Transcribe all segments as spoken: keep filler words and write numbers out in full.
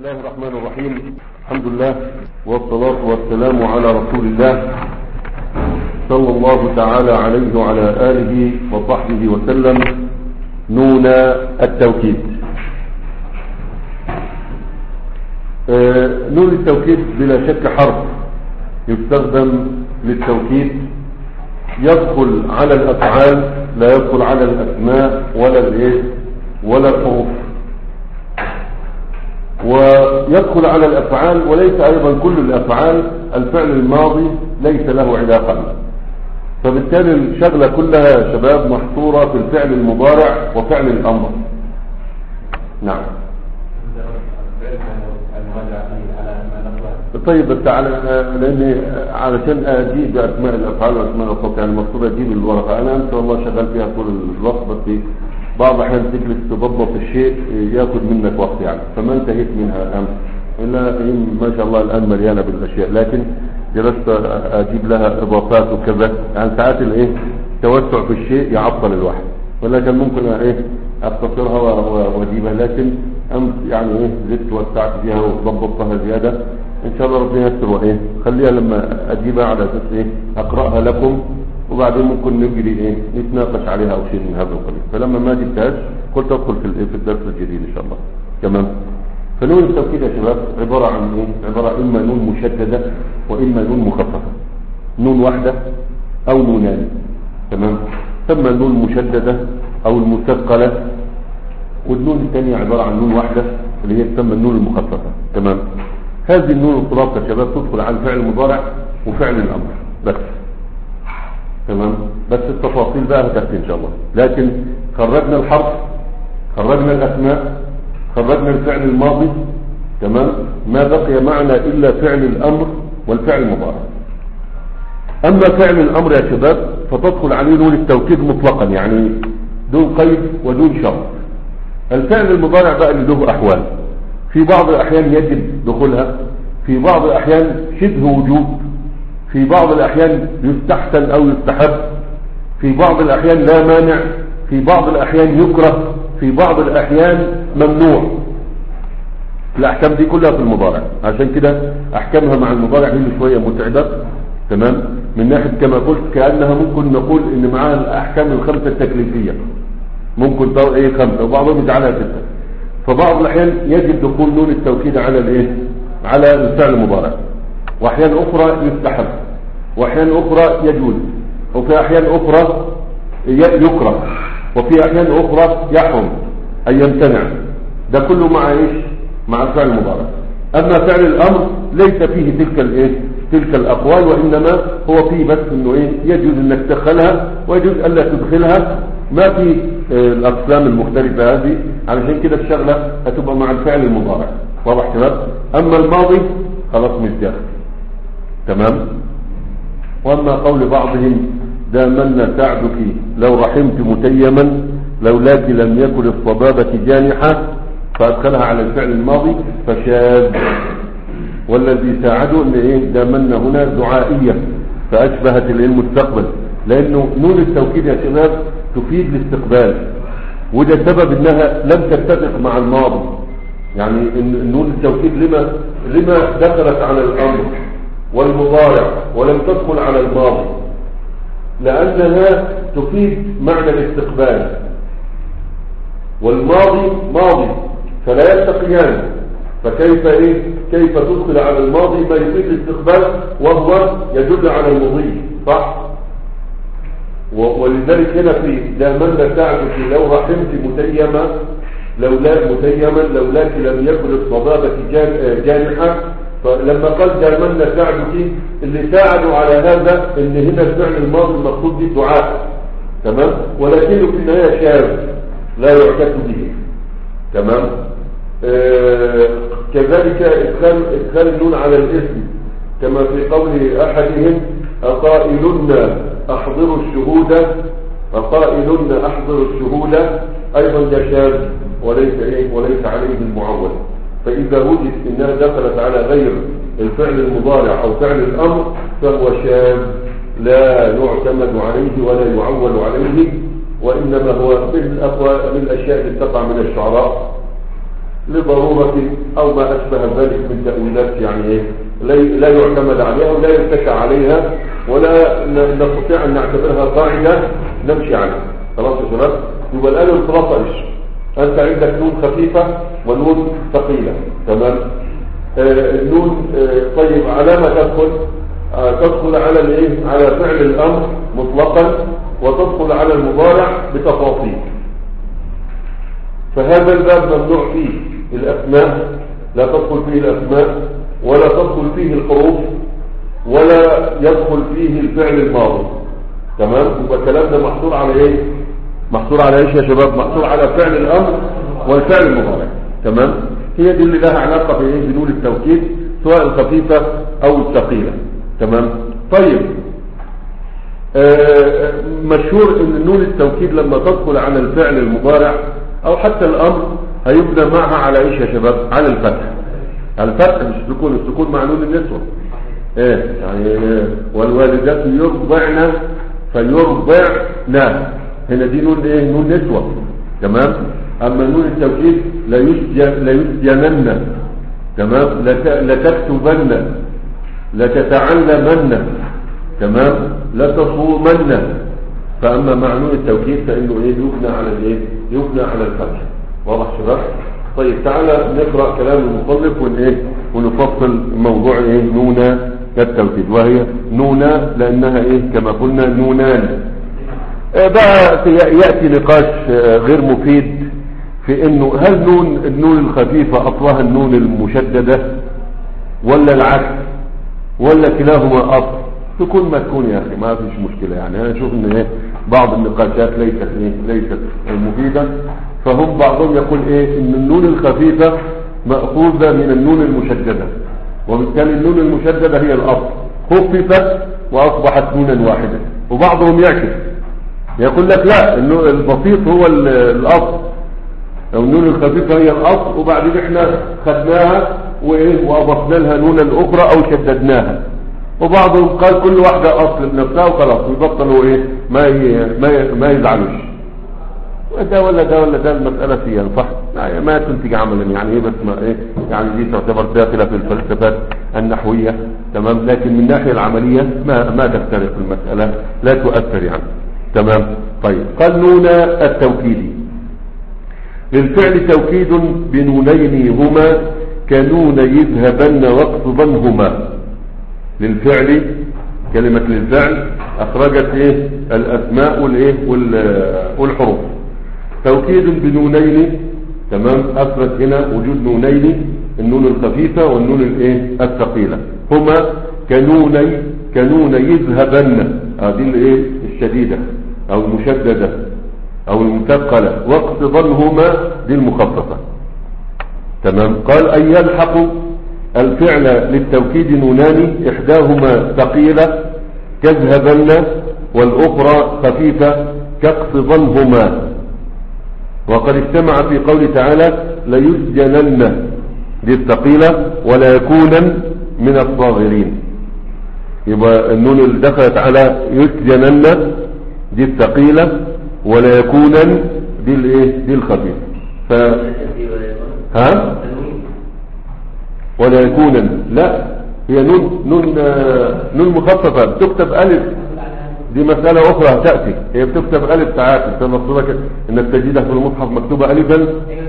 الله الرحمن الرحيم. الحمد لله والصلاة والسلام على رسول الله صلى الله تعالى عليه وعلى آله وصحبه وسلم. نون التوكيد. آه نون التوكيد بلا شك حرف يستخدم للتوكيد، يدخل على الأفعال لا يدخل على الأسماء ولا الايه ولا الحروف، ويدخل على الأفعال وليس أيضا كل الأفعال. الفعل الماضي ليس له علاقة، فبالتالي الشغلة كلها يا شباب محصورة في الفعل المضارع وفعل الأمر. نعم. طيب بس على لاني علشان اجيب باسماء الافعال واسماء الصوت، يعني المفروض اجيب الورقه. انا ان شاء الله شغال فيها طول الوقت، بس بعض الاحيان تجلس تضبط الشيء ياخذ منك وقت يعني، فما انتهيت منها امس الا ما شاء الله الان مليانه بالاشياء، لكن جلست اجيب لها اضافات وكذا. يعني ساعات الايه توسع في الشيء يعطل الواحد، ولكن ممكن ايه اختصرها واجيبها، لكن امس يعني ايه زدت وسعت فيها وضبطتها زياده. ان شاء الله ربنا يستر وايه خليها لما اجيبها على اساس ايه اقراها لكم، وبعدين ممكن نجري ايه نتناقش عليها او شيء من هذا القبيل. فلما ما جبتهاش قلت ادخل في في الدرس الجديد ان شاء الله. تمام. فنون التوكيد يا شباب عباره عن ايه؟ عباره اما نون مشدده واما نون مخففه، نون واحده او نونان. تمام. ثم النون المشدده او المثقله، والنون الثانيه عباره عن نون واحده اللي هي تسمى النون المخففه. تمام. هذه النون الخلاصة يا شباب تدخل على الفعل المضارع وفعل الأمر بس. تمام. بس التفاصيل بقى هتأتي إن شاء الله. لكن خرجنا الحرف، خرجنا الأسماء، خرجنا الفعل الماضي. تمام. ما بقي معنا إلا فعل الأمر والفعل المضارع. أما فعل الأمر يا شباب فتدخل عليه نون التوكيد مطلقا، يعني دون قيد ودون شرط. الفعل المضارع بقى اللي له أحوال، في بعض الأحيان يجب دخولها، في بعض الأحيان شبه وجوب، في بعض الأحيان يستحسن أو يستحب، في بعض الأحيان لا مانع، في بعض الأحيان يكره، في بعض الأحيان ممنوع. الأحكام دي كلها في المضارع، عشان كده أحكامها مع المضارع هي شوية متعبة. تمام. من ناحية كما قلت كأنها ممكن نقول إن معاها الأحكام الخمسة التكليفية، ممكن تقول إيه خمسة وبعضهم يجعلها ستة. فبعض الأحيان يجب دخول نون التوكيد على الايه على الفعل المضارع، واحيان اخرى يستحب، واحيان اخرى يجوز، وفي احيان اخرى يكره، وفي احيان اخرى يحرم اي يمتنع. ده كله مع ايش؟ مع الفعل المضارع. اما فعل الامر ليس فيه تلك الايه تلك الاقوال، وانما هو فيه بس انه ايه يجوز انك تدخلها ويجوز الا تدخلها، ما في الاقسام المختلفه هذه. علشان كده الشغله هتبقى مع الفعل المضارع. واضح شباب؟ اما الماضي خلاص مش داخل. تمام. واما قول بعضهم دامن سعدك لو رحمت متيما لولاك لم يكن الصبابه جانحه، فادخلها على الفعل الماضي فشاذ. والذي ساعده ان ايه دامن هنا دعائيه فاشبهت المستقبل، لانه نون التوكيد يا شباب تفيد الاستقبال، وده سبب انها لم تتفق مع الماضي. يعني نون التوكيد لما لما دخلت على الامر والمضارع ولم تدخل على الماضي؟ لانها تفيد معنى الاستقبال، والماضي ماضي فلا يلتقيان. فكيف ايه كيف تدخل على الماضي ما يفيد الاستقبال وهو يدل على المضي؟ صح. ولذلك هنا في دامن سعدك لو رحمت متيما لولا متيما لولاك لم يكن الصبابة جانحة. فلما قال دامن سعدك اللي ساعدوا على هذا ان هنا الفعل الماضي المقصود به دعاء. تمام. ولكنه في النهاية شاذ لا يعتد به. تمام. آه كذلك ادخال ادخال النون على الاسم، كما في قول احدهم أقائلن احضروا الشهود، أقائلن احضروا الشهود، ايضا ده شاذ وليس ايه وليس عليه المعول. فاذا وجد انها دخلت على غير الفعل المضارع او فعل الامر فهو شاذ لا يعتمد عليه ولا يعول عليه، وانما هو من الاقوى من الاشياء التي تقع من الشعراء لضرورة أو ما أشبه ذلك من تأويلات يعني إيه لا يعتمد عليها ولا يتكى عليها ولا نستطيع أن نعتبرها قاعدة نمشي عنها. خلاص يا شباب؟ يبقى الآن الخلاصة إيش؟ أنت عندك نون خفيفة ونون ثقيلة. تمام؟ آه النون آه طيب على ما تدخل؟ آه تدخل على الإيه؟ على فعل الأمر مطلقا وتدخل على المضارع بتفاصيل. فهذا الباب ممنوع فيه الأسماء، لا تدخل فيه الأسماء ولا تدخل فيه الحروف ولا يدخل فيه الفعل الماضي. تمام؟ يبقى الكلام ده محصور على ايه؟ محصور على ايش يا شباب؟ محصور على فعل الامر والفعل المضارع. تمام؟ هي دي اللي لها علاقه بايه؟ بنون التوكيد سواء الخفيفه او الثقيله. تمام؟ طيب آه مشهور ان نون التوكيد لما تدخل على الفعل المضارع او حتى الامر هيبنى معها على ايش يا شباب؟ على الفتح. الفتح مش السكون، السكون مع نون النسوه. ايه يعني والوالدات يرضعن فيرضعن، هنا دي نون ايه؟ نون نسوه. تمام؟ اما نون التوكيد لا يسجن لا يسجنن. تمام؟ لتكتبن لتتعلمن. تمام؟ لتصومن. فاما مع نون التوكيد فانه ايه؟ يبنى على الايه؟ يبنى على الفتح. واضح شباب؟ طيب تعالى نقرا كلام المصنف ونايه ونفصل موضوع ايه؟ نون التوكيد، وهي نون لانها ايه؟ كما قلنا نونان. آه بقى ياتي نقاش آه غير مفيد في انه هل نون النون الخفيفه اصلها النون المشدده ولا العكس ولا كلاهما اصل؟ تكون ما تكون يا اخي ما فيش مشكله. يعني انا اشوف ان ايه؟ بعض النقاشات ليست ايه؟ ليست مفيده. فهم بعضهم يقول ايه؟ ان النون الخفيفه ماخوذه من النون المشدده، وبالتالي النون المشدده هي الاصل، خففت واصبحت نونا واحده. وبعضهم يعكس يقول لك لا، البسيط هو الاصل، او النون الخفيفه هي الاصل وبعدين احنا خدناها وايه؟ واضفنا لها نونا اخرى او شددناها. وبعضهم قال كل واحده اصل بنفسها وخلاص ويبطلوا ايه؟ ما ما ما يزعلوش. ده ولا ده ولا ده المسألة فيها صح؟ ما تنتج عملا يعني ايه؟ بس ما ايه؟ يعني دي تعتبر داخلة في الفلسفات النحوية. تمام؟ لكن من الناحية العملية ما ما تختلف المسألة، لا تؤثر يعني. تمام؟ طيب قال نون التوكيد للفعل توكيد بنونين هما كنون يذهبن واقصدنهما. للفعل كلمة للفعل اخرجت ايه؟ الاسماء والايه؟ والحروف. توكيد بنونين. تمام؟ اثبت هنا وجود نونين، النون الخفيفه والنون الايه؟ الثقيله. هما كنوني كنون يذهبن، هذه الايه؟ الشديده او المشدده او المثقله، واقصدنهما دي المخففه. تمام؟ قال ان يلحق الفعل للتوكيد نونان احداهما ثقيله كاذهبن والاخرى خفيفه كاقصدنهما. وقد اجتمع في قول تعالى ليسجنن دي الثقيلة ولا يكونن من الصاغرين. يبقى النون اللي دخلت على يسجنن دي الثقيلة ولا يكونن دي الايه؟ دي الخفيفة. ف ها ولا يكونن لا، هي نون نون نون مخففة بتكتب ألف، دي مسألة أخرى تأتي. هي بتكتب ألف ساعات، انت مقصودك انك تجدها في المصحف مكتوبة ألفا.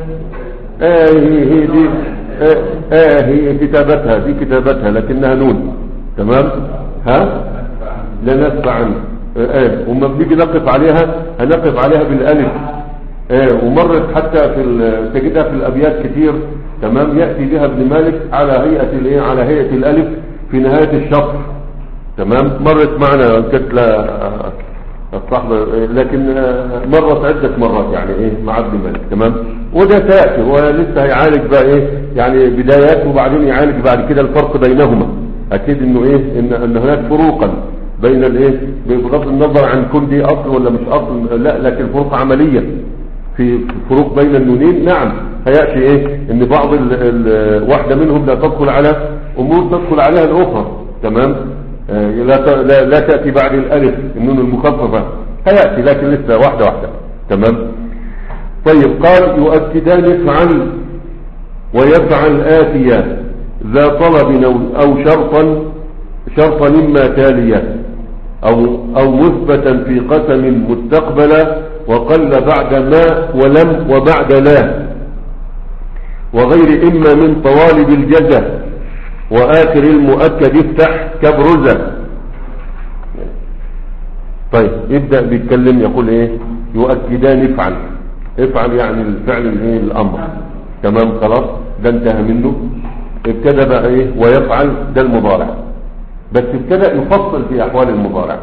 آه هي هي دي آه, آه هي كتابتها دي كتابتها لكنها نون. تمام؟ ها لا نسبع عنها. آه وما بنيجي نقف عليها هنقف عليها بالألف. آه ومرت حتى في تجدها في الأبيات كتير. تمام؟ يأتي بها ابن مالك على هيئة الايه؟ على هيئة الألف في نهاية الشطر. تمام؟ مرت معنا كانت لا الصحبة، لكن مرت عدة مرات يعني ايه مع ابن مالك. تمام؟ وده تأتي ولسه هيعالج بقى ايه يعني بدايات وبعدين يعالج بعد كده الفرق بينهما. اكيد انه ايه ان, إن هناك فروقا بين الايه بغض النظر عن كل دي اصل ولا مش اصل، لا لكن فروق عملية في فروق بين النونين. نعم هيأتي ايه ان بعض ال ال واحدة منهم لا تدخل على امور تدخل عليها الاخرى. تمام؟ لا, لا, لا تأتي بعد الألف النون المخففة، هيأتي لكن لسه واحدة واحدة. تمام؟ طيب قال يؤكدان افعل ويفعل آتيا ذا طلب أو شرطا شرطا إما تاليا أو, أو مثبتا في قسم مستقبلا وقل بعد ما ولم وبعد لا وغير إما من طوالب الجزة وآخر المؤكد افتح كبرزة. طيب يبدأ بيتكلم يقول ايه يؤكدان افعل افعل يعني الفعل الايه الامر. تمام خلاص ده انتهى منه. ابتدى بقى ايه ويفعل ده المضارع بس ابتدى يفصل في احوال المضارع.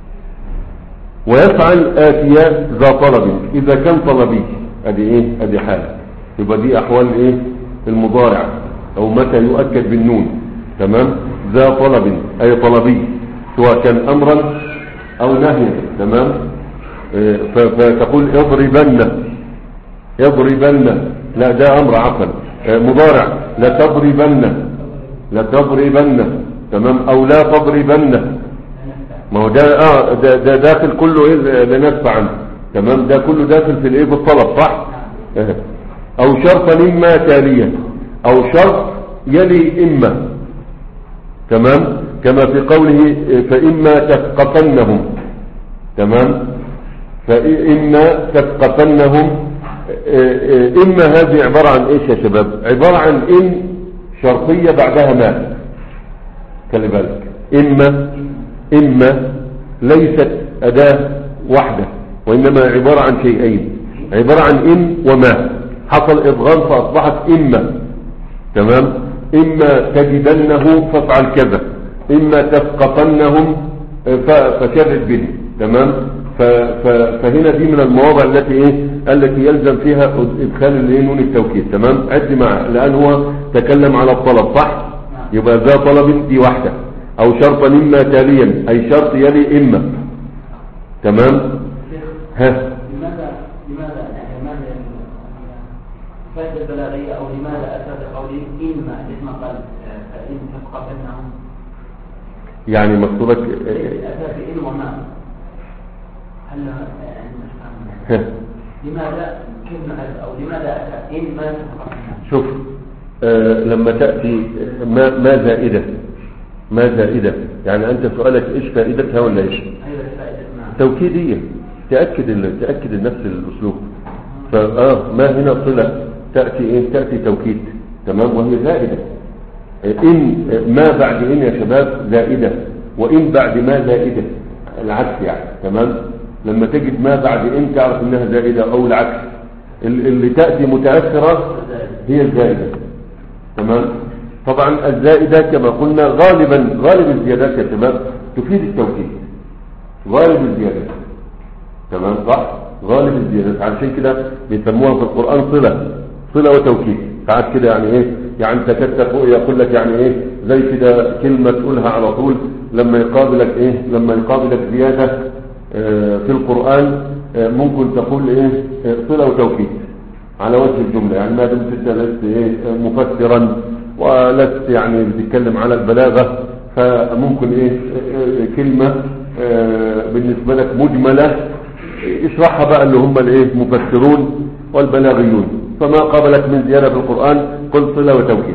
ويفعل آتيا ذا طلب اذا كان طلبي ادي ايه ادي حالة يبقى دي احوال ايه المضارع او متى يؤكد بالنون. تمام ذا طلب اي طلبي سواء كان امرا او نهيا. تمام فتقول اضربن اضربن لا ده امر عفوا مضارع لا تضربن لا تضربن. تمام او لا تضربن ما هو ده اه ده, ده داخل كله ايه لنسف عنه. تمام ده كله داخل في الايه بالطلب صح. او شرطا اما تاليا او شرط يلي اما. تمام كما في قوله فإما تثقفنهم. تمام فإما تثقفنهم. إما هذه عبارة عن إيش يا شباب عبارة عن إن شرطية بعدها ما. خلي بالك إما إما ليست أداة واحدة وإنما عبارة عن شيئين عبارة عن إن وما حصل إضغام فأصبحت إما. تمام إما تجدنه فافعل كذا إما تثقفنهم فشرد به. تمام فهنا دي من المواضع التي ايه التي يلزم فيها ادخال الايه نون التوكيد. تمام عد معه لان هو تكلم على الطلب صح. يبقى ذا طلب دي واحدة او شرطا اما تاليا اي شرط يلي اما. تمام ها لماذا لماذا يعني لماذا فائدة البلاغية او لماذا اتى بقوله اما لما قال فان تثقفنهم يعني مقصودك اتى بان وما هل يعني لماذا كيف نعرف او لماذا اتى ان ما تثقفنهم. شوف آه لما تأتي ما, ما زائدة ما زائدة يعني أنت سؤالك إيش فائدتها ولا إيش توكيدية تأكد تأكد نفس الأسلوب. فآه ما هنا صلة تأتي إيه تأتي توكيد. تمام وهي زائدة. إن ما بعد إن يا شباب زائدة وإن بعد ما زائدة العكس يعني. تمام لما تجد ما بعد إن تعرف إنها زائدة أو العكس اللي تأتي متأخرة هي الزائدة. تمام طبعا الزائدة كما قلنا غالبا غالب الزيادات يا شباب تفيد التوكيد غالب الزيادات. تمام صح غالب الزيادات علشان كده بيسموها في القرآن صلة صلة وتوكيد. ساعات كده يعني ايه يعني تكتب يقول لك يعني ايه زي كده كلمة تقولها على طول لما يقابلك ايه لما يقابلك زيادة اه في القرآن اه ممكن تقول ايه صلة وتوكيد على وجه الجملة يعني ما دمت انت لست ايه مفسرا ولست يعني بتتكلم على البلاغة فممكن ايه كلمة اه بالنسبة لك مجملة اشرحها بقى اللي هم الايه مفسرون والبلاغيون. فما قابلك من زيادة في القرآن قل صلة وتوكيد.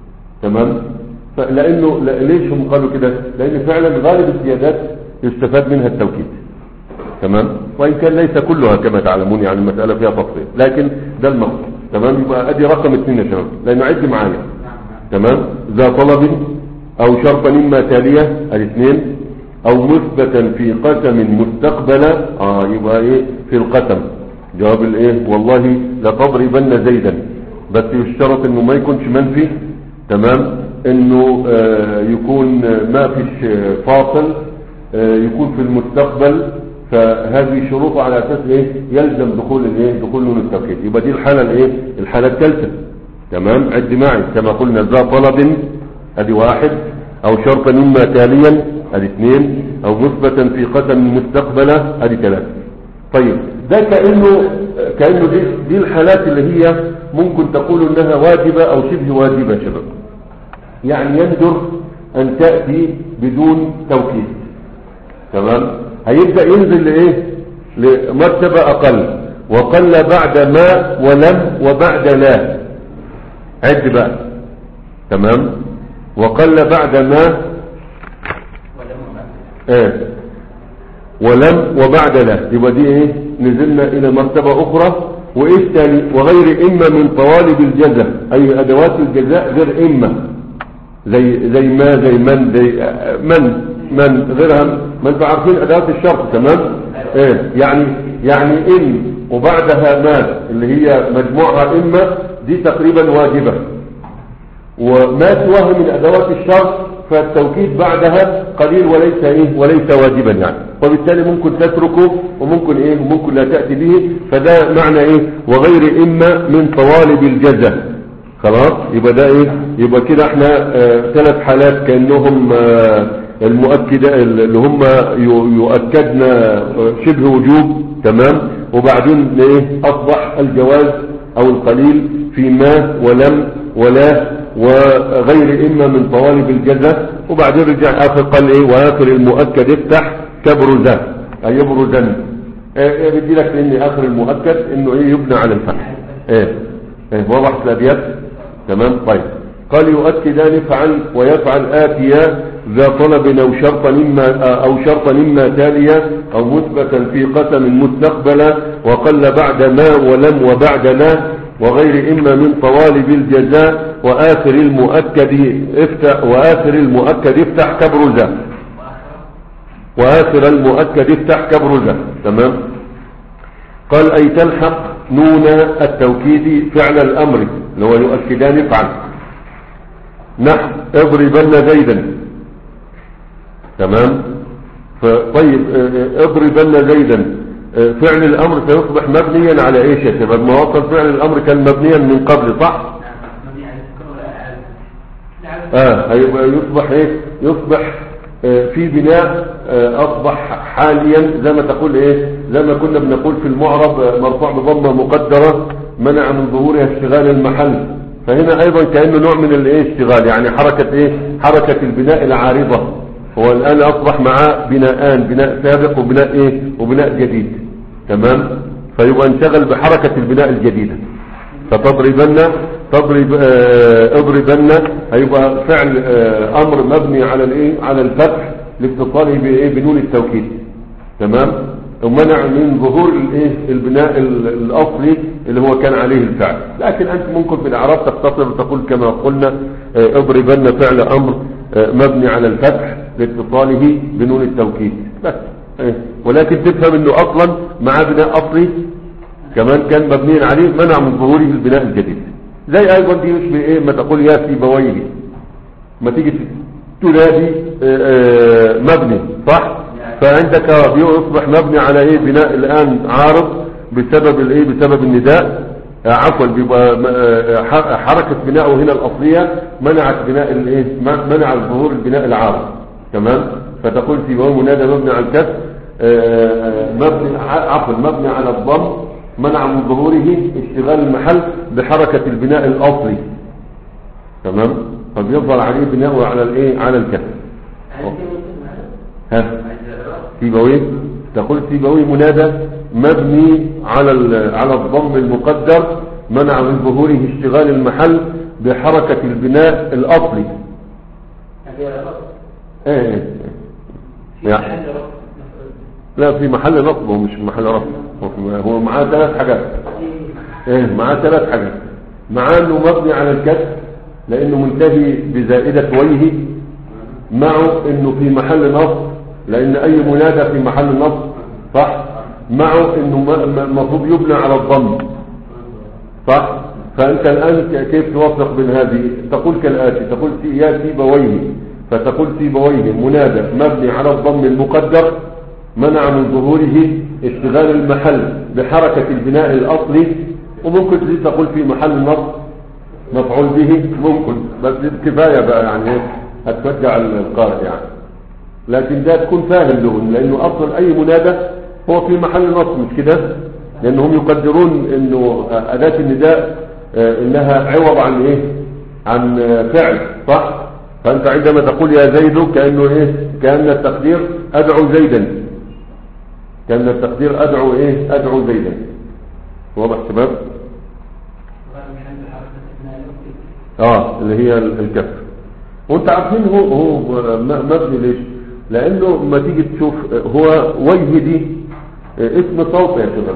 تمام لانه ليش هم قالوا كده لان فعلا غالب الزيادات يستفاد منها التوكيد. تمام وان كان ليس كلها كما تعلمون يعني المسألة فيها تفصيل لكن ده المقصود. تمام يبقى ادي رقم اثنين يا شباب لانه عد معايا. تمام ذا طلب او شرطا اما تالية الاثنين او مثبتا في قسم مستقبلا اه يبقى ايه في القسم جواب الايه والله لتضربن زيدا بس يشترط انه ما يكونش منفي. تمام انه آه يكون ما فيش فاصل آه يكون في المستقبل فهذه شروط على اساس ايه يلزم دخول الايه دخول نون التوكيد. يبقى دي الحاله الايه الحاله الثالثه. تمام عد معي كما قلنا ذا طلب ادي واحد او شرطا اما تاليا ادي اثنين او مثبتا في قسم مستقبلا ادي ثلاثه. طيب ده كأنه كأنه دي, دي الحالات اللي هي ممكن تقول انها واجبة او شبه واجبة شباب يعني يندر ان تأتي بدون توكيد. تمام هيبدأ ينزل لايه لمرتبة اقل وقل بعد ما ولم وبعد لا. عد بقى. تمام. وقل بعد ما ايه ولم وبعد لا، يبقى دي ايه نزلنا الى مرتبة اخرى. وايش تاني؟ وغير اما من طوالب الجزاء، اي ادوات الجزاء غير اما، زي زي ما زي من زي من من غيرها. ما انتوا عارفين ادوات الشرط. تمام. ايه يعني يعني ان وبعدها ما اللي هي مجموعها اما، دي تقريبا واجبة. وما سواها من ادوات الشرط فالتوكيد بعدها قليل وليس ايه وليس واجبا يعني، وبالتالي ممكن تتركه وممكن ايه وممكن لا تأتي به. فده معنى ايه وغير اما من طوالب الجزاء. خلاص. يبقى ده ايه يبقى كده احنا اه ثلاث حالات كأنهم اه المؤكدة اللي هم يؤكدنا شبه وجوب. تمام. وبعدين ايه اصبح الجواز او القليل في ما ولم ولا وغير اما من طوالب الجزاء. وبعدين رجع اخر قال ايه واخر المؤكد افتح كبرزا، اي يبرزا. ايه بدي لك ان اخر المؤكد انه ايه يبنى على الفتح. ايه ايه واضح الابيات. تمام. طيب. قال يؤكدان يفعل ويفعل آتيا ذا طلب او شرطا اما او شرطا اما تاليا او مثبتا في قسم مستقبلا. وقل بعد ما ولم وبعد لا وغير اما من طوالب الجزاء. واخر المؤكد افتح واخر المؤكد افتح كبرزا. واخر المؤكد افتح كبرزا. تمام. قال اي تلحق نون التوكيد فعل الامر اللي هو يؤكدان يفعل. نحو اضربن زيدا. تمام. طيب اضربن زيدا فعل الامر سيصبح مبنيا على ايش يا شباب؟ ما وصل فعل الامر كان مبنيا من قبل صح؟ اه هيبقى يصبح ايه يصبح آه في بناء آه اصبح حاليا زي ما تقول ايه زي ما كنا بنقول في المعرب آه مرفوع بضمه مقدره منع من ظهورها اشتغال المحل. فهنا ايضا كانه نوع من الايه اشتغال يعني حركه ايه حركه البناء العارضه. هو الان اصبح معاه بناءان، بناء سابق وبناء ايه وبناء جديد. تمام. فيبقى انشغل بحركه البناء الجديده. فتضربن تضرب اه اضربن هيبقى فعل اه امر مبني على الايه على الفتح لاتصاله بايه بنون التوكيد. تمام. ومنع من ظهور الايه البناء الاصلي اللي هو كان عليه الفعل. لكن انت ممكن في الاعراب تختصر وتقول كما قلنا اه اضربن فعل امر اه مبني على الفتح لاتصاله بنون التوكيد بس. اه ولكن تفهم انه اصلا مع بناء اصلي كمان كان مبني عليه منع من ظهوره البناء الجديد. زي ايضا دي يشبه ايه ما تقول يا سيبويه ما تيجي تنادي مبني صح. فعندك يصبح مبني على ايه بناء الان عارض بسبب الايه بسبب النداء عفوا بيبقى حركة بناءه هنا الاصلية منعت بناء الايه منع ظهور البناء العارض. تمام. فتقول سيبويه منادى مبني على الكسر مبني عفوا مبني على الضم منع من ظهوره اشتغال المحل بحركة البناء الاصلي. تمام. فبيظهر عليه بناءه على الايه على الكسر. ها سيبويه تقول سيبويه منادى مبني على على الضم المقدر منع من ظهوره اشتغال المحل بحركة البناء الاصلي. ايه ايه يعني لا في محل نصب ومش محل رفع. هو معاه ثلاث حاجات. ايه معاه ثلاث حاجات. معاه انه مبني على الكسر لانه منتهي بزائدة وجه. معه انه في محل نصب لان اي منادى في محل نصب صح. معه انه المفروض يبنى على الضم صح. فانت الان كيف توفق بين هذه؟ تقول كالاتي تقول يا سيبويه فتقول سيبويه منادى مبني على الضم المقدر منع من ظهوره اشتغال المحل بحركة البناء الاصلي. وممكن تقول في محل النصب مفعول به ممكن بس كفاية بقى يعني هتفجع القارئ يعني. لكن ده تكون فاهم له لانه اصلا اي منادى هو في محل نصب مش كده لانهم يقدرون انه اداة النداء انها عوض عن ايه عن فعل صح. فانت عندما تقول يا زيد كأنه ايه كأن التقدير ادعو زيدا كأن التقدير ادعو ايه ادعو زيدا. واضح شباب. اه اللي هي الكسر. وانت عارفين هو هو مبني ليش؟ لانه ما تيجي تشوف هو وجه دي اسم صوت يا شباب،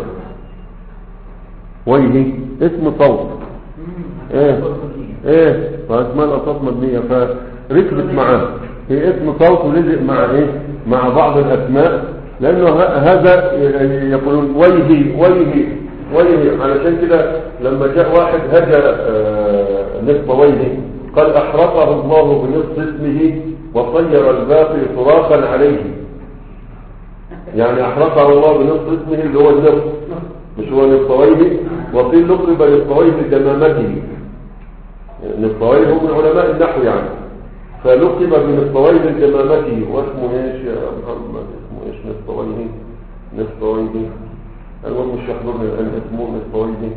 وجه اسم صوت ايه ايه فاسماء الاصوات مبنيه فركبت معاه، هي اسم صوت ولزق مع ايه مع بعض الاسماء، لانه هذا يقولون وجهي وجهي وجهي. علشان كده لما جاء واحد هجى نصف وجهه قال احرقه الله بنصف اسمه وطير الباقي صراخا عليه، يعني احرقه الله بنصف اسمه اللي هو النصف مش هو نصفويه، وقيل لقب نصفويه لدمامته، نصفويه هو من علماء النحو يعني، فلقب بنصفويه لدمامته. واسمه ايش يا محمد؟ اسمه ايش نصفويه؟ نصفويه المهم مش يحضرني الان اسمه نصفويه.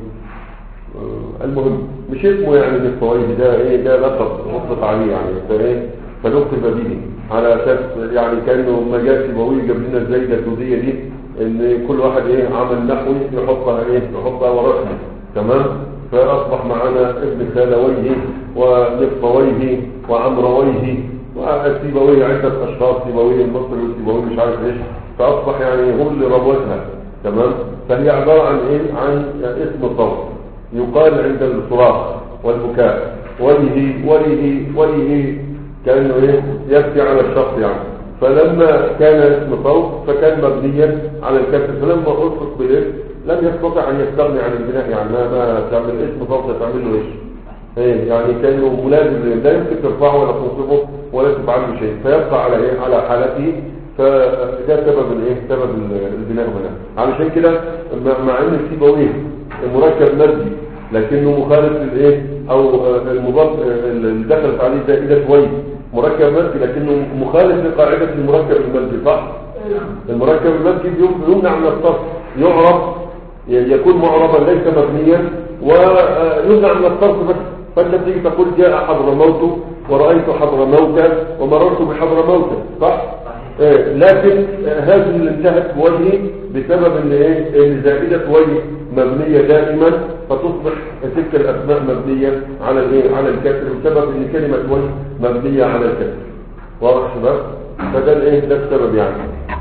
المهم مش اسمه يعني نصفويه، ده ايه ده لقب مطلق عليه يعني فايه فلقب به على اساس يعني كانه ما جاء سيبويه جاب لنا الزايده الدوديه دي ان كل واحد ايه عمل نحوي يحطها ايه يحطها ورقم تمام. فاصبح معنا ابن خالويه ونصفويه وعمرويه وسيبويه عده اشخاص، سيبويه المصري وسيبويه مش عارف ايش، فاصبح يعني هو اللي روتها تمام. فهي عباره عن ايه عن اسم صوت يقال عند الصراخ والبكاء، وجهي وجهي وجهي كانه ايه يبكي على الشخص يعني. فلما كان اسم صوت فكان مبنيا على الكسر، فلما اطلق بالاسم لم يستطع ان يستغني عن البناء، يعني ما, ما تعمل اسم صوت تعمل له ايش ايه يعني كانه ملازم، لا يمكن ترفعه ولا تنصبه ولا تفعل له شيء، فيبقى على ايه على حالته. فده سبب الايه سبب البناء هنا. علشان كده مع ان سيبويه مركب مادي لكنه مخالف للايه او المضاف اللي دخلت عليه زائده شويه، مركب مادي لكنه مخالف لقاعده المركب المادي صح. المركب المادي يمنع من الصرف، يعرف يكون معربا ليس مبنيا ويمنع من الصرف بس. فانت تيجي تقول جاء حضرموت ورأيت حضرموت ومررت بحضرموت صح. إيه لكن هذه اللي انتهت بوجهي بسبب ان ايه ان زائده وجه مبنيه دائما، فتصبح تلك الاسماء مبنيه على الايه على الكسر بسبب ان كلمه وجه مبنيه على الكسر. واضح شباب؟ فده الايه ده السبب يعني.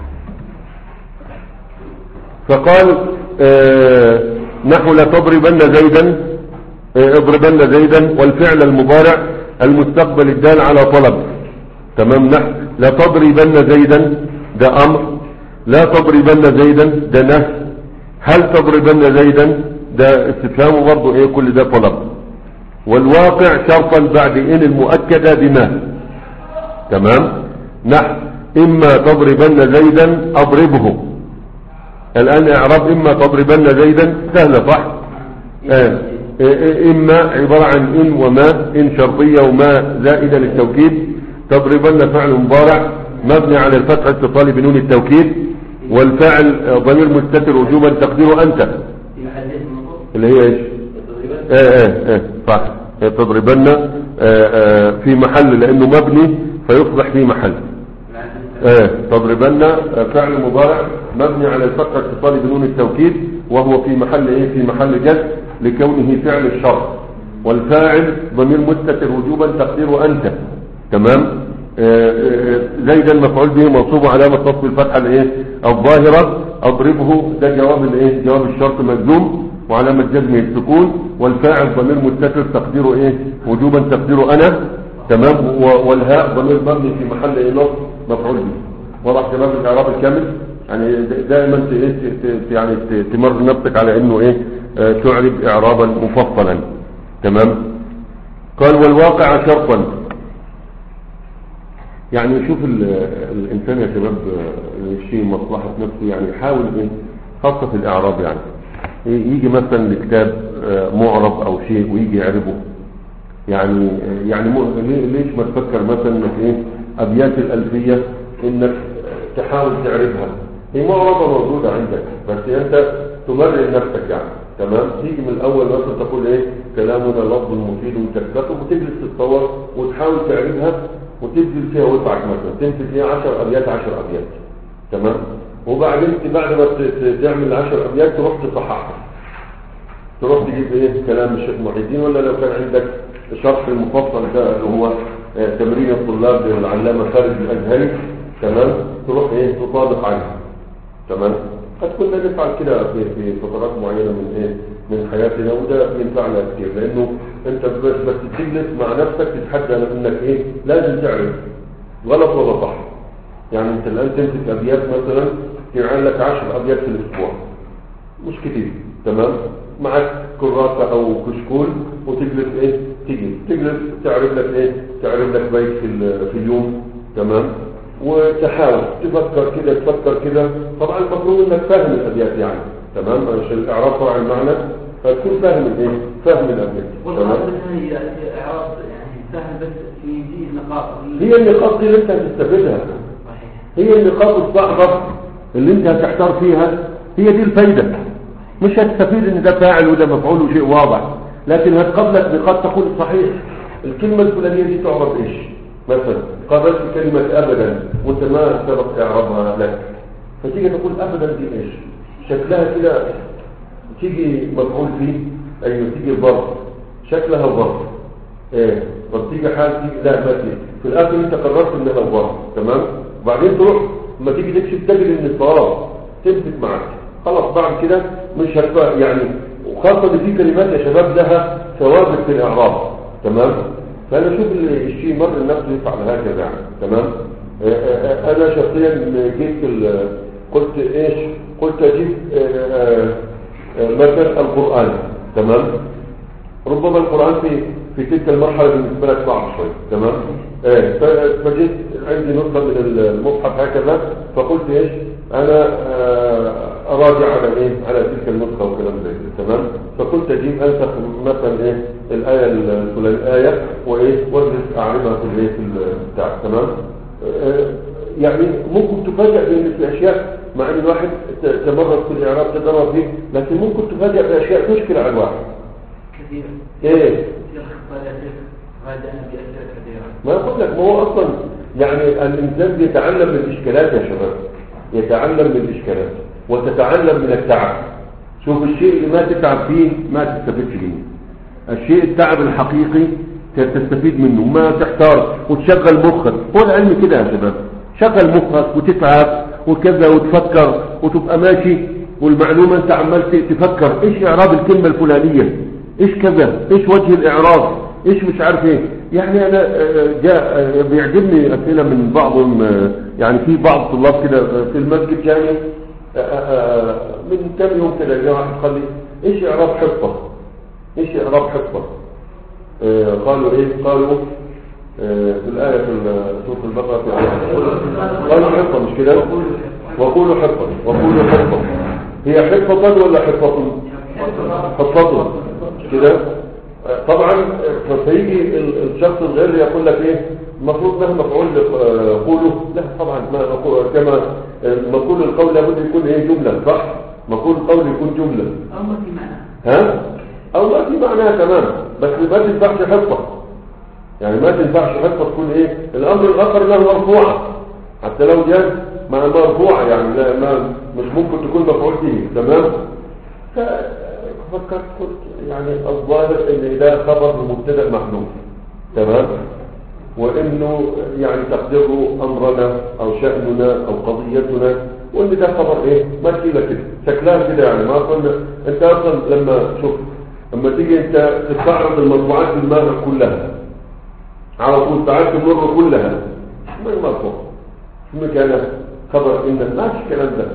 فقال آه نحو لا تضربن زيدا آه اضربن زيدا، والفعل المضارع المستقبل الدال على طلب تمام. نحو لا تضربن زيدا ده امر، لا تضربن زيدا ده نهي، هل تضربن زيدا ده استفهام برضه ايه كل ده طلب. والواقع شرطا بعد ان المؤكده بما تمام. نحو اما تضربن زيدا اضربه، الان اعراب اما تضربن زيدا سهله صح. آه. اما عباره عن ان وما، ان شرطيه وما زائده للتوكيد. تضربن فعل مضارع مبني على الفتح اتصال بنون التوكيد، والفعل ضمير مستتر وجوبا تقديره انت اللي هي ايش اه اه اه صح. تضربن اه اه في محل لانه مبني فيصبح في محل اه. تضربن فعل مضارع مبني على الفتح اتصال بنون التوكيد وهو في محل ايه في محل جزم لكونه فعل الشرط، والفاعل ضمير مستتر وجوبا تقديره انت تمام. زيدا مفعول به منصوب علامه نصب الفتحه الايه الظاهره. اضربه ده جواب الايه جواب الشرط مجزوم وعلامه جزمه السكون، والفاعل ضمير مستتر تقديره ايه وجوبا تقديره انا تمام. والهاء ضمير مبني في محل ايه نصب مفعول به. واضح شباب الاعراب الكامل يعني دائما يعني تمر نفسك على انه ايه تعرب اعرابا مفصلا تمام. قال والواقع شرطا، يعني شوف الانسان يا شباب الشيء مصلحة نفسه يعني يحاول ايه خاصة في الاعراب يعني يجي مثلا لكتاب معرب او شيء ويجي يعربه يعني يعني ليش ما تفكر مثلا انك ايه ابيات الالفية انك تحاول تعربها، هي معربة موجودة عندك بس انت تمرن نفسك يعني تمام. تيجي من الاول مثلا تقول ايه كلامنا لفظ مفيد وتكتب وتجلس تتصور وتحاول تعربها وتبذل فيها وسعك مثلا تمسك فيها عشر ابيات عشر ابيات تمام. وبعدين بعد ما تعمل عشر ابيات تروح تصححها تروح تجيب ايه كلام الشيخ محي الدين، ولا لو كان عندك شرح المفصل ده اللي هو آه تمرين الطلاب للعلامه خالد الازهري، تمام، تروح ايه تطابق عنه، تمام. قد كنا نفعل كده في في فترات معينه من ايه من حياتنا، وده ينفعنا كثير، لانه انت بس بس تجلس مع نفسك تتحدى انك ايه لازم تعرف غلط ولا صح. يعني انت الان تمسك ابيات مثلا تعمل لك عشر ابيات في الاسبوع، مش كتير، تمام، معك كراسه او كشكول وتجلس ايه تجلس تجلس تعرف لك ايه تعرف لك بيت في في اليوم، تمام، وتحاول تفكر كده تفكر كده. طبعا المفروض انك فاهم الابيات يعني، تمام، عشان الاعراب طبعا المعنى فتكون فاهم الايه فاهم الابيات، تمام. هي اعراب يعني فاهم بس في دي النقاط، هي النقاط اللي انت هتستفيدها، هي النقاط الصعبه اللي انت هتحتار فيها، هي دي الفايده. مش هتستفيد ان ده فاعل وده مفعول وشيء واضح، لكن هتقابلك نقاط تقول صحيح الكلمه الفلانيه دي تعرف ايش. مثلا قابلت كلمه ابدا وانت ما سبق اعرابها لك، فتيجي تقول ابدا دي ايش، شكلها كده تيجي مفعول فيه، ايوه تيجي ظرف، شكلها ظرف، ايه طب تيجي حال تيجي لا ما تيجي في الاخر انت قررت انها ظرف، تمام. وبعدين تروح لما تيجي تكشف تجد ان الصواب تثبت معك، خلاص بعد كده مش هتبقى يعني. وخاصه ان في كلمات يا شباب لها ثوابت في الاعراب، تمام. فانا اشوف الشيء مر النفس يفعل هكذا يعني، تمام. انا شخصيا جيت قلت ايش قلت اجيب مثلا القران، تمام. ربما القران في في تلك المرحله بالنسبه لك صعب شوي، تمام. ايه فجيت عندي نسخه من المصحف هكذا، فقلت ايش انا اراجع على ايه على تلك النسخه وكلام زي كده، تمام. فكنت اجيب انسخ مثلا ايه الايه الفلانيه الايه وايه واجلس اعرضها في الايه في البتاع، تمام. يعني ممكن تفاجئ بان في اشياء مع ان الواحد تمرس في الاعراب تدرب فيه، لكن ممكن تفاجئ باشياء تشكل على الواحد كثير. ايه ما اقول لك، ما هو اصلا يعني الانسان بيتعلم من الاشكالات يا شباب، يتعلم من الاشكالات وتتعلم من التعب. شوف الشيء اللي ما تتعب فيه ما تستفيدش منه، الشيء التعب الحقيقي تستفيد منه، ما تحتار وتشغل مخك. هو العلم كده يا شباب، شغل مخك وتتعب وكذا وتفكر وتبقى ماشي، والمعلومة انت عمال تفكر ايش اعراب الكلمة الفلانية، ايش كذا، ايش وجه الاعراب، ايش مش عارف ايه. يعني انا جاء بيعجبني اسئله من بعضهم، يعني في بعض طلاب كده في المسجد يعني من كم يوم كده جاء واحد قال لي ايش اعراب حفظه، ايش اعراب حفظه. قالوا ايه قالوا في الايه في سوره البقره في قالوا حفظه مش كده، وقولوا حفظه وقولوا حفظه. هي حفظه ولا حفظه حفظه مش كده. طبعا فيجي الشخص الغير يقول لك ايه المفروض ده مفعول قوله، لا طبعا ما كما مقول القول لابد يكون ايه جمله، صح، مقول القول يكون جمله او ما في معنى، ها او ما في معناها تمام، بس ما تنفعش حفظه، يعني ما تنفعش حفظه تكون ايه. الامر الاخر انها مرفوعه، حتى لو جاء مع مرفوعه يعني لا ما مش ممكن تكون مفعول به، تمام. فكرت قلت يعني الظاهر ان ده خبر مبتدا محذوف، تمام، وانه يعني تقديره امرنا او شأننا او قضيتنا، وان ده خبر ايه ماشي لك كده شكلها كده يعني. ما قلنا انت اصلا لما شوف لما تيجي انت تستعرض المطبوعات في دماغك كلها على طول تعال تمر كلها ما المرفوع في مكانه خبر ان ماشي الكلام ده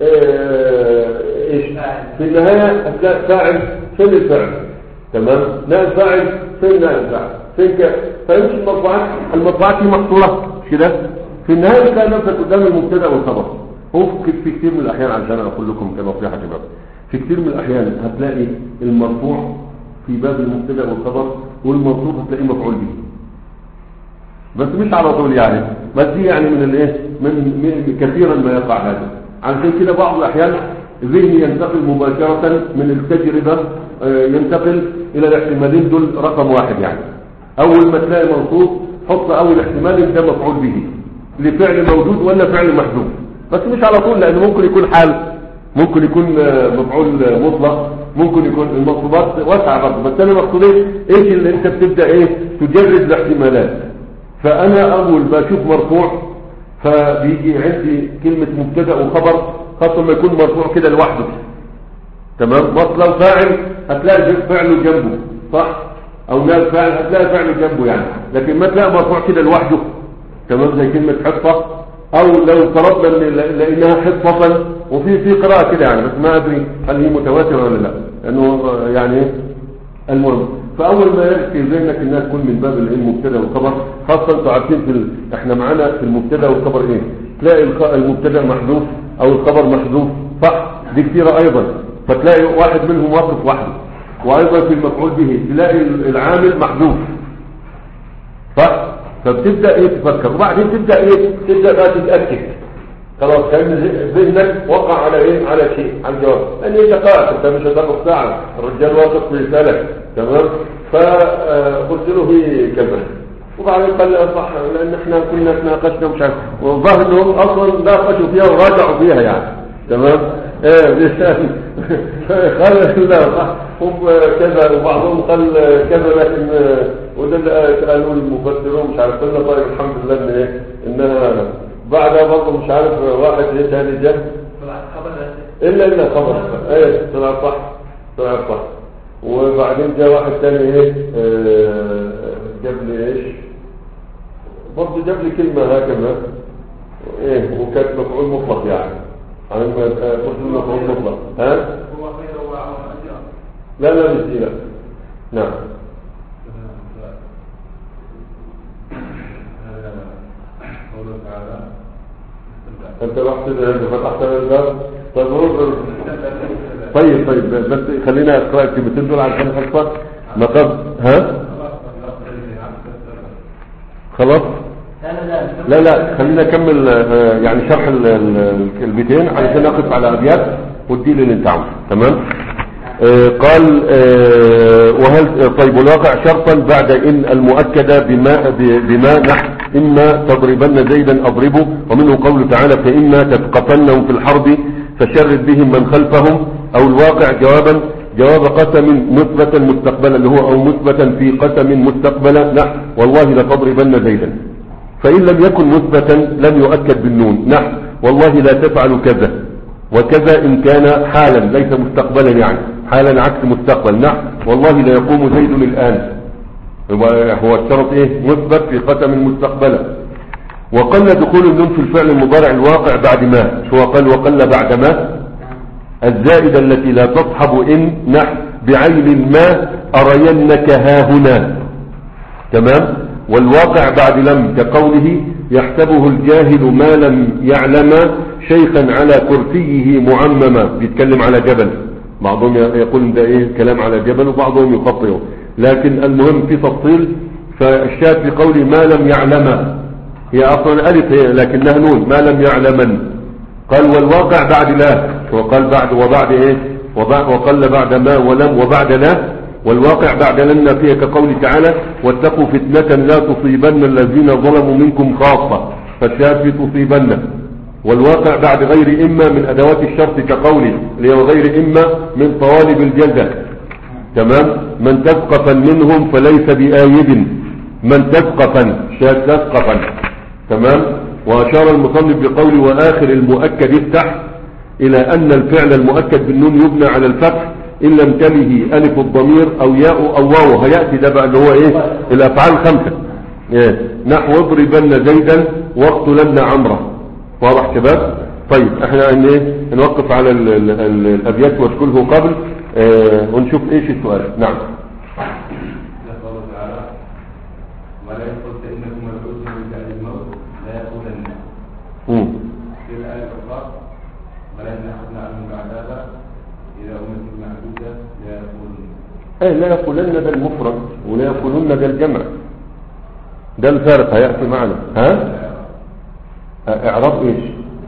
ايش في النهايه هتلاقي فاعل فين الفعل، تمام، لا الفاعل فين لا الفاعل فين ك... فيمشي المرفوعات المرفوعات دي محصوره كده في النهايه تلاقي نفسك قدام المبتدا والخبر. هو في كثير من الاحيان عشان اقول لكم كنصيحه شباب، في كثير من الاحيان هتلاقي المرفوع في باب المبتدا والخبر، والمنصوب هتلاقيه مفعول به، بس مش على طول يعني، بس دي يعني من الايه من كثيرا ما يقع هذا. عشان كده بعض الاحيان ذهني ينتقل مباشرة من التجربة ينتقل الى الاحتمالين دول رقم واحد يعني. اول ما تلاقي منصوب حط اول احتمال ده مفعول به لفعل موجود ولا فعل محذوف، بس مش على طول، لانه ممكن يكون حال، ممكن يكون مفعول مطلق، ممكن يكون المقصودات واسعة برضه، بس انا مقصودي ايش اللي انت بتبدأ ايه تجرد الاحتمالات. فانا اول ما اشوف مرفوع فبيجي عندي كلمة مبتدا وخبر، خاصة ما يكون مرفوع كده لوحده، تمام. بس لو فاعل هتلاقي فعله جنبه، صح؟ او نائب فاعل هتلاقي فعله جنبه يعني، لكن ما تلاقي مرفوع كده لوحده، تمام، زي كلمة حصة. او لو فرضنا لانها حصة، وفي في قراءة كده يعني، بس ما ادري هل هي متواترة ولا لا، لانه يعني المهم. فاول ما يأتي ذهنك انها تكون من باب المبتدا والخبر، خاصة انتوا عارفين في ال... احنا معانا في المبتدا والخبر ايه، تلاقي المبتدا محذوف او الخبر محذوف، صح؟ دي كثيرة ايضا، فتلاقي واحد منهم واقف وحده. وايضا في المفعول به تلاقي العامل محذوف، صح؟ فبتبدا ايه تفكر، وبعدين تبدا ايه تبدا بقى تتاكد، خلاص كان ذهنك وقع على ايه على شيء، على الجواب، لان انت قاعد انت مش هتاخد ساعه، الرجال واقف ويسالك، تمام. فقلت له هي كذا، وبعدين قال لي صح، لان احنا كنا تناقشنا مش عارف، والظاهر انهم اصلا ناقشوا فيها وراجعوا فيها يعني، تمام. ايه قال لا صح هم كذا، وبعضهم قال كذا، لكن وده اللي قالوا المفسرون مش عارف. قلنا طيب الحمد لله ان ايه انها بعدها برضه مش عارف واحد ايه ثاني جه الا الا خبر ايه طلع صح طلع صح. وبعدين جاء واحد ثاني ايه اه جاب لي ايش برضه، جاب لي كلمه هكذا ايه، وكانت مفعول مطلق يعني، على ما قلت له مفعول مطلق. ها هو خير واجر، لا لا مش دي، لا نعم. انت رحت فتحت الباب. طيب طيب طيب بس خلينا اقرا الكلمتين دول عشان الحصه نقض. ها خلاص لا لا خلينا نكمل يعني شرح الكلمتين علشان نقف على ابيات والدين اللي انت عاوزه، تمام. آه قال آه وهل طيب الواقع شرطا بعد ان المؤكده بما بما نحو اما تضربن زيدا اضربه، ومنه قوله تعالى فاما تثقفنهم في الحرب فشرد بهم من خلفهم، او الواقع جوابا جواب قسم مثبتا مستقبلا اللي هو او مثبتا في قسم مستقبلا نحو والله لتضربن زيدا، فان لم يكن مثبتا لم يؤكد بالنون نحو والله لا تفعل كذا وكذا ان كان حالا ليس مستقبلا يعني، حالا عكس مستقبل نحو والله لا يقوم زيد الان، هو الشرط ايه مثبت في قسم مستقبلا. وقل دخول النون في الفعل المضارع الواقع بعد ما، شو قال وقل بعد ما الزائدة التي لا تصحب ان نحو بعين ما ارينك ها هنا، تمام. والواقع بعد لم كقوله يحسبه الجاهل ما لم يعلم شيخا على كرسيه معمما، بيتكلم على جبل، بعضهم يقول ده ايه كلام على جبل وبعضهم يخطئه، لكن المهم في تفصيل. فالشاهد في قوله ما لم يعلم هي اصلا الف هي لكنها نون ما لم يعلمن. قال والواقع بعد لا، وقال بعد وبعد ايه وبعد وقال بعد ما ولم وبعد لا، والواقع بعد لن فيها كقوله تعالى واتقوا فتنة لا تصيبن الذين ظلموا منكم خاصة، فالشاهد في تصيبن. والواقع بعد غير إما من أدوات الشرط كقوله اللي هو غير إما من طوالب الجلدة، تمام. من تثقفا منهم فليس بآيد، من تثقفا شاهد تثقفا، تمام. وأشار المصنف بقوله وآخر المؤكد افتح إلى أن الفعل المؤكد بالنون يبنى على الفتح إن لم تله ألف الضمير أو ياء أو واو، هيأتي ده بقى اللي هو إيه الأفعال خمسة إيه؟ نحو اضربن زيدا واقتلن عمرة، واضح شباب؟ طيب احنا ان ايه نوقف على ال ال ال الأبيات واشكله قبل اه ونشوف ايش السؤال. نعم. ولا يقول فإنكم مبعوثون من بعد الموت لا يقولن امم في الآية الأخرى ولن أخذنا عنهم عذابا إذا أمة معدودة لا يقولن ايه لا يقولن ده المفرد ولا يقولن ده الجمع، ده الفارق هيأتي معنا. ها اعراب ايش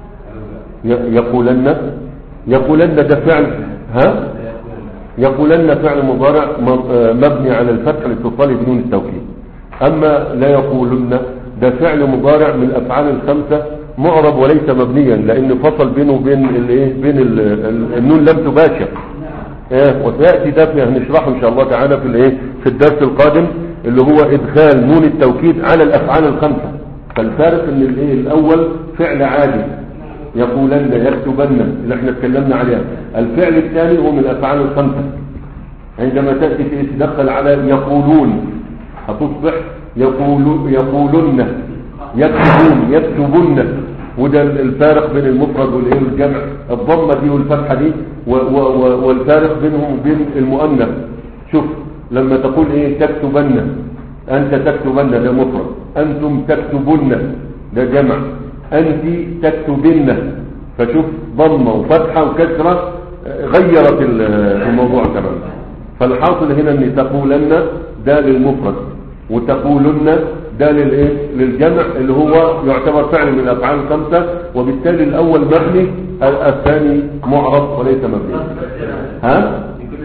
يقولن يقولن ده فعل ها يقولن فعل مضارع مبني على الفتح لاتصاله بدون التوكيد، اما لا يقولن ده فعل مضارع من الافعال الخمسه معرب وليس مبنيا لان فصل بينه وبين الايه بين النون لم تباشر ايه وسياتي ده في هنشرحه ان شاء الله تعالى في الايه في الدرس القادم، اللي هو ادخال نون التوكيد على الافعال الخمسه. فالفارق ان الايه الاول فعل عادي يقولن يكتبن اللي احنا اتكلمنا عليها، الفعل الثاني هو من الافعال الخمسه. عندما تاتي تدخل على يقولون هتصبح يقولون يقولن يكتبون يكتبن، وده الفارق بين المفرد والايه والجمع، الضمه دي والفتحه دي والفارق بينهم وبين المؤنث. شوف لما تقول ايه تكتبن، انت تكتبن ده مفرد، انتم تكتبن ده جمع، انت تكتبن، فشوف ضمه وفتحه وكسره غيرت الموضوع تماما. فالحاصل هنا ان تقولن ده للمفرد وتقولن ده للايه للجمع اللي هو يعتبر فعل من الافعال الخمسه، وبالتالي الاول مبني الثاني معرب وليس مبني. ها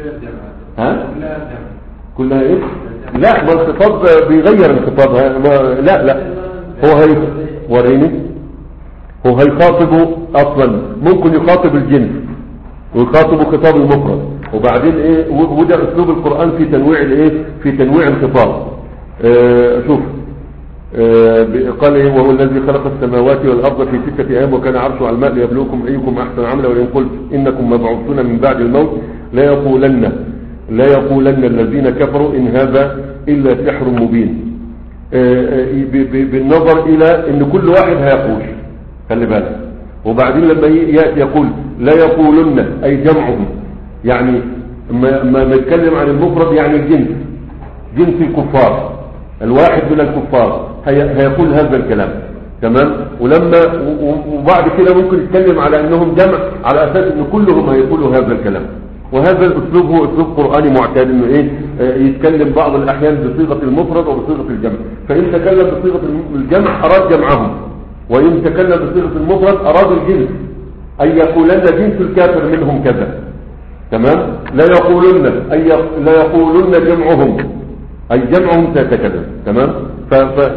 ها كلها ايه؟ لا ما الخطاب بيغير الخطاب، لا لا هو هي وريني هو هيخاطبه اصلا، ممكن يخاطب الجنس ويخاطبه خطاب المفرد، وبعدين ايه وده اسلوب القرآن في تنويع الايه في تنويع الخطاب. اه شوف اه قال ايه وهو الذي خلق السماوات والارض في ستة ايام وكان عرشه على الماء ليبلوكم ايكم احسن عملا ولئن قلت انكم مبعوثون من بعد الموت لا يقولن لا يقولن الذين كفروا ان هذا الا سحر مبين. اه بالنظر الى ان كل واحد هيقول، خلي بالك. وبعدين لما ياتي يقول لا يقولن اي جمعهم، يعني ما ما نتكلم عن المفرد يعني الجنس، جنس الكفار، الواحد من الكفار هيقول هذا الكلام، تمام. ولما وبعد كده ممكن يتكلم على انهم جمع على اساس ان كلهم هيقولوا هذا الكلام. وهذا الاسلوب هو اسلوب قرآني معتاد، انه ايه يتكلم بعض الاحيان بصيغة المفرد وبصيغة الجمع. فان تكلم بصيغة الجمع اراد جمعهم، وان تكلم بصيغة المفرد اراد الجنس، اي يقولن جنس الكافر منهم كذا، تمام. لا يقولن اي لا يقولن جمعهم اي جمعهم سيتكلم، تمام. ف ف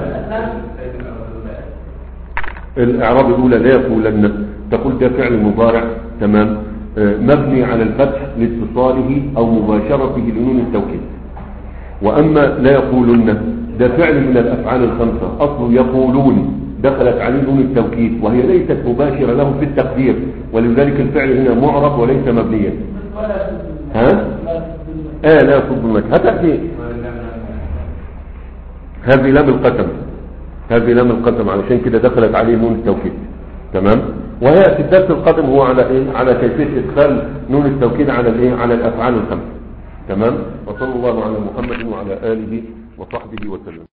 الاعراب الاولى لا يقولن تقول ده فعل مضارع، تمام، مبني على الفتح لاتصاله او مباشرته لنون التوكيد. واما لا يقولن ده فعل من الافعال الخمسه، اصله يقولون دخلت عليه نون التوكيد وهي ليست مباشره له في التقدير، ولذلك الفعل هنا معرب وليس مبنيا. ها اه لا يصب المجد هتأتي هذه لام القسم، هذه لام القسم علشان كده دخلت عليه نون التوكيد، تمام. وهي في الدرس القادم هو على ايه على كيفيه ادخال نون التوكيد على الايه على الافعال الخمسه، تمام. وصلى الله على محمد وعلى اله وصحبه وسلم.